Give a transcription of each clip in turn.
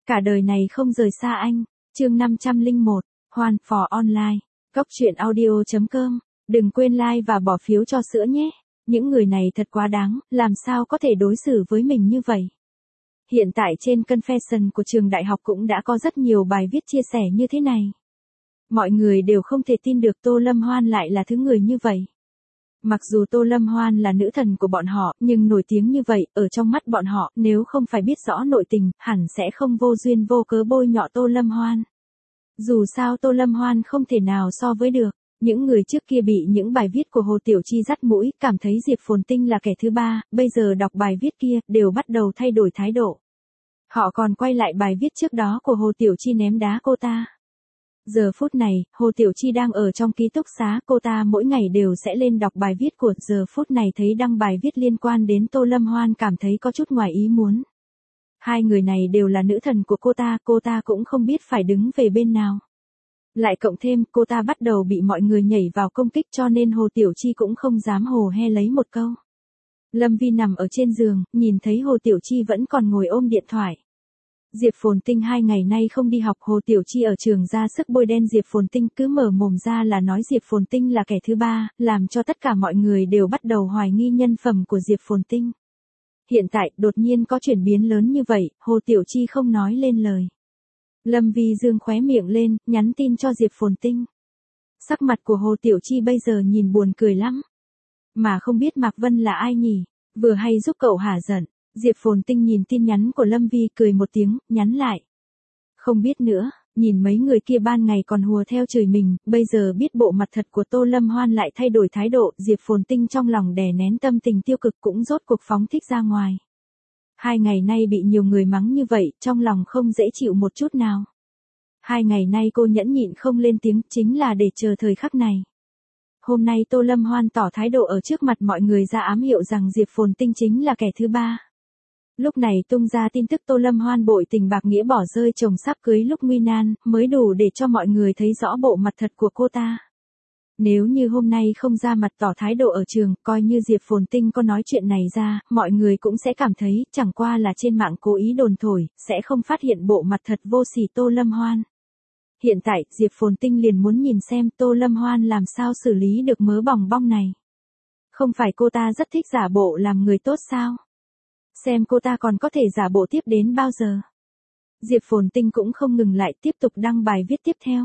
Cả đời này không rời xa anh. Chương 501, Hoan for Online. Cóc truyện audio.com. Đừng quên like và bỏ phiếu cho sữa nhé. Những người này thật quá đáng, làm sao có thể đối xử với mình như vậy. Hiện tại trên Confession của trường đại học cũng đã có rất nhiều bài viết chia sẻ như thế này. Mọi người đều không thể tin được Tô Lâm Hoan lại là thứ người như vậy. Mặc dù Tô Lâm Hoan là nữ thần của bọn họ, nhưng nổi tiếng như vậy, ở trong mắt bọn họ, nếu không phải biết rõ nội tình, hẳn sẽ không vô duyên vô cớ bôi nhọ Tô Lâm Hoan. Dù sao Tô Lâm Hoan không thể nào so với được. Những người trước kia bị những bài viết của Hồ Tiểu Chi dắt mũi, cảm thấy Diệp Phồn Tinh là kẻ thứ ba, bây giờ đọc bài viết kia, đều bắt đầu thay đổi thái độ. Họ còn quay lại bài viết trước đó của Hồ Tiểu Chi ném đá cô ta. Giờ phút này, Hồ Tiểu Chi đang ở trong ký túc xá, cô ta mỗi ngày đều sẽ lên đọc bài viết của, giờ phút này thấy đăng bài viết liên quan đến Tô Lâm Hoan cảm thấy có chút ngoài ý muốn. Hai người này đều là nữ thần của cô ta cũng không biết phải đứng về bên nào. Lại cộng thêm, cô ta bắt đầu bị mọi người nhảy vào công kích cho nên Hồ Tiểu Chi cũng không dám hồ he lấy một câu. Lâm Vi nằm ở trên giường, nhìn thấy Hồ Tiểu Chi vẫn còn ngồi ôm điện thoại. Diệp Phồn Tinh 2 ngày nay không đi học, Hồ Tiểu Chi ở trường ra sức bôi đen Diệp Phồn Tinh, cứ mở mồm ra là nói Diệp Phồn Tinh là kẻ thứ ba, làm cho tất cả mọi người đều bắt đầu hoài nghi nhân phẩm của Diệp Phồn Tinh. Hiện tại, đột nhiên có chuyển biến lớn như vậy, Hồ Tiểu Chi không nói lên lời. Lâm Vi dương khóe miệng lên, nhắn tin cho Diệp Phồn Tinh. Sắc mặt của Hồ Tiểu Chi bây giờ nhìn buồn cười lắm. Mà không biết Mạc Vân là ai nhỉ, vừa hay giúp cậu hả giận. Diệp Phồn Tinh nhìn tin nhắn của Lâm Vi cười một tiếng, nhắn lại. Không biết nữa, nhìn mấy người kia ban ngày còn hùa theo chửi mình, bây giờ biết bộ mặt thật của Tô Lâm Hoan lại thay đổi thái độ, Diệp Phồn Tinh trong lòng đè nén tâm tình tiêu cực cũng rốt cuộc phóng thích ra ngoài. 2 ngày nay bị nhiều người mắng như vậy, trong lòng không dễ chịu một chút nào. 2 ngày nay cô nhẫn nhịn không lên tiếng, chính là để chờ thời khắc này. Hôm nay Tô Lâm Hoan tỏ thái độ ở trước mặt mọi người ra ám hiệu rằng Diệp Phồn Tinh chính là kẻ thứ ba. Lúc này tung ra tin tức Tô Lâm Hoan bội tình bạc nghĩa bỏ rơi chồng sắp cưới lúc nguy nan, mới đủ để cho mọi người thấy rõ bộ mặt thật của cô ta. Nếu như hôm nay không ra mặt tỏ thái độ ở trường, coi như Diệp Phồn Tinh có nói chuyện này ra, mọi người cũng sẽ cảm thấy, chẳng qua là trên mạng cố ý đồn thổi, sẽ không phát hiện bộ mặt thật vô sỉ Tô Lâm Hoan. Hiện tại, Diệp Phồn Tinh liền muốn nhìn xem Tô Lâm Hoan làm sao xử lý được mớ bòng bong này. Không phải cô ta rất thích giả bộ làm người tốt sao? Xem cô ta còn có thể giả bộ tiếp đến bao giờ. Diệp Phồn Tinh cũng không ngừng lại, tiếp tục đăng bài viết tiếp theo.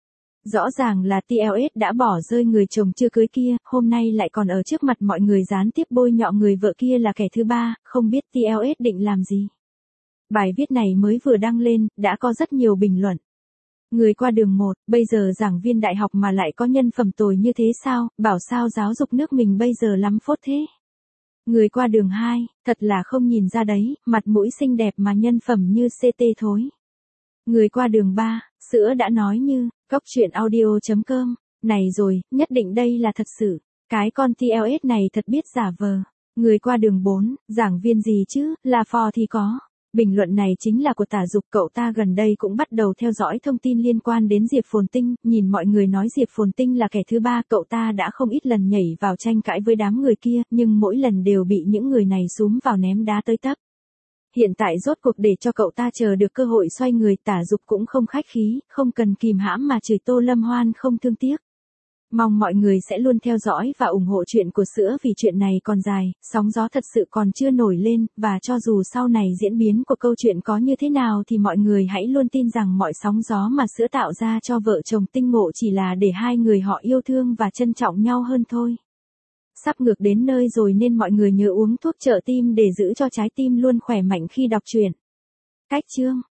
Rõ ràng là TLS đã bỏ rơi người chồng chưa cưới kia, hôm nay lại còn ở trước mặt mọi người gián tiếp bôi nhọ người vợ kia là kẻ thứ ba, không biết TLS định làm gì. Bài viết này mới vừa đăng lên, đã có rất nhiều bình luận. Người qua đường 1, bây giờ giảng viên đại học mà lại có nhân phẩm tồi như thế sao, bảo sao giáo dục nước mình bây giờ lắm phốt thế. Người qua đường 2, thật là không nhìn ra đấy, mặt mũi xinh đẹp mà nhân phẩm như CT thối. Người qua đường 3, sữa đã nói như, cóc truyện audio.com, này rồi, nhất định đây là thật sự, cái con TLS này thật biết giả vờ. Người qua đường 4, giảng viên gì chứ, là phò thì có. Bình luận này chính là của Tả Dục, cậu ta gần đây cũng bắt đầu theo dõi thông tin liên quan đến Diệp Phồn Tinh, nhìn mọi người nói Diệp Phồn Tinh là kẻ thứ ba, cậu ta đã không ít lần nhảy vào tranh cãi với đám người kia, nhưng mỗi lần đều bị những người này xúm vào ném đá tới tấp. Hiện tại rốt cuộc để cho cậu ta chờ được cơ hội xoay người, Tả Dục cũng không khách khí, không cần kìm hãm mà chửi Tô Lâm Hoan không thương tiếc. Mong mọi người sẽ luôn theo dõi và ủng hộ chuyện của sữa vì chuyện này còn dài, sóng gió thật sự còn chưa nổi lên, và cho dù sau này diễn biến của câu chuyện có như thế nào thì mọi người hãy luôn tin rằng mọi sóng gió mà sữa tạo ra cho vợ chồng Tinh Ngộ chỉ là để hai người họ yêu thương và trân trọng nhau hơn thôi. Sắp ngược đến nơi rồi nên mọi người nhớ uống thuốc trợ tim để giữ cho trái tim luôn khỏe mạnh khi đọc truyện. Cách chương